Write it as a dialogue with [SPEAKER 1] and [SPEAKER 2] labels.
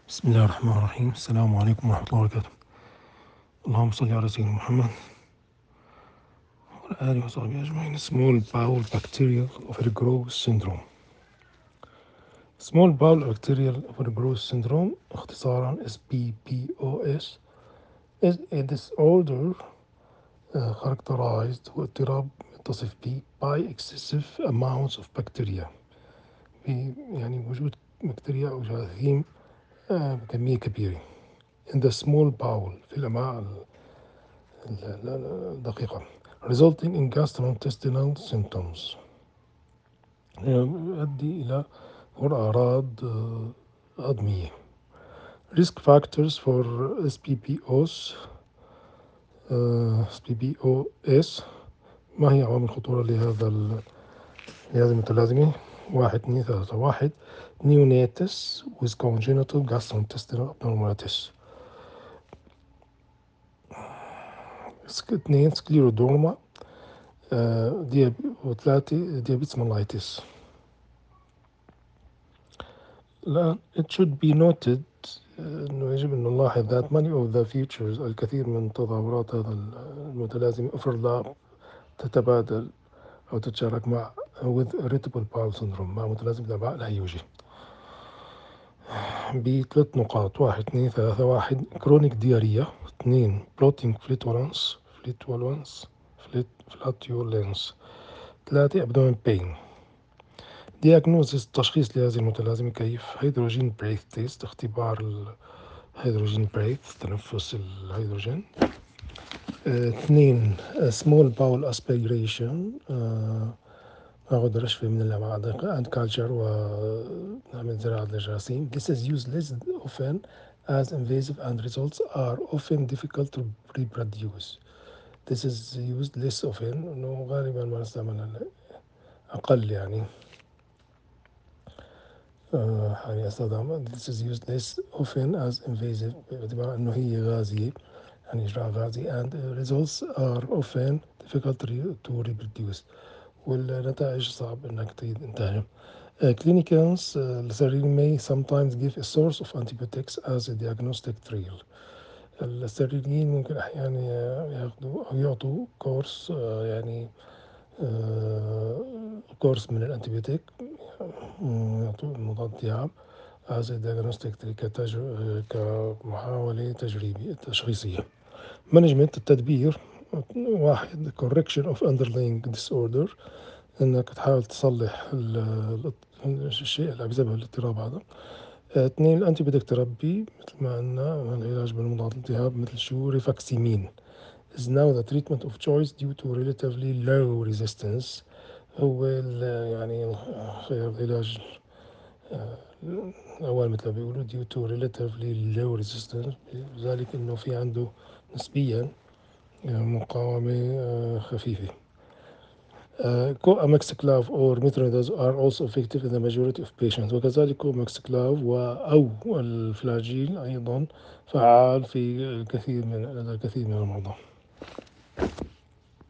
[SPEAKER 1] بسم الله الرحمن الرحيم. السلام عليكم ورحمة الله وبركاته. اللهم صل على سيدنا محمد وعلى آله وصحبه أجمعين. Small bowel bacterial overgrowth syndrome. Small bowel bacterial overgrowth syndrome اختصارا SBPOS is a disorder characterized واضطراب يتصف به by excessive amounts of bacteria يعني وجود بكتيريا أو جراثيم بكمية كبيرة in the small bowel في الأمعاء الدقيقة resulting in gastrointestinal symptoms يؤدي إلى أعراض هضمية. risk factors for SPPOS SPPOS. ما هي عوامل الخطورة لهذه المتلازمة؟ 1 2 3. 1 neonates with congenital gastrointestinal abnormalities. 2 سكليرودورما. 3 ديابيتس ميلايتس. الآن it should be noted إنه يجب أن نلاحظ that many of the features الكثير من تظاهرات هذا المتلازمة overlap تتبادل أو تتشارك مع with irritable bowel syndrome مع متلازمة الأمعاء الهيوجي ب3 نقاط. 1 2 3. 1 chronic diarrhea. 2 bloating flatulence. 3 abdomen pain. diagnosis تشخيص لهذه المتلازمة كيف هيدروجين بريث تيست اختبار الهيدروجين بريث تنفس الهيدروجين. 2 small bowel aspiration ناخذ رشفة من الأمعاء and culture ونعمل زراعة للجراثيم. This is used less often as invasive and results are often difficult to reproduce. This is used less often إنه غالبا ما نستعملها أقل يعني حاليا استخدامها. This is used less often as invasive باعتبار أنه هي غازية يعني إجراء غازي and results are often difficult to reproduce والنتائج صعب إنك تنتهي. Clinicians may sometimes give a source of antibiotics as a diagnostic trial. السريريين ممكن أحيانا ياخذوا أو يعطوا كورس يعني كورس من الأنتيبيوتيك يعطوا مضاد التهاب as a diagnostic كمحاولة تشخيصية. management التدبير. 1 correction of underlying disorder انك تحاول تصلح الشيء اللي بسبب الاضطراب هذا. 2 الانتيبيوتيك ثيرابي مثل ما قلنا العلاج بالمضاد الالتهاب مثل شو ريفاكسيمين is now the treatment of choice due to relatively low resistance. هو يعني خيار العلاج الأول مثل ما بيقولوا due to relatively low resistance لذلك إنه في عنده نسبيا مقاومة خفيفة. Coamoxiclav or metronidazole are also effective in the majority of patients. وكذلك coamoxiclav أو الفلاجيل أيضا فعال في الكثير من المرضى.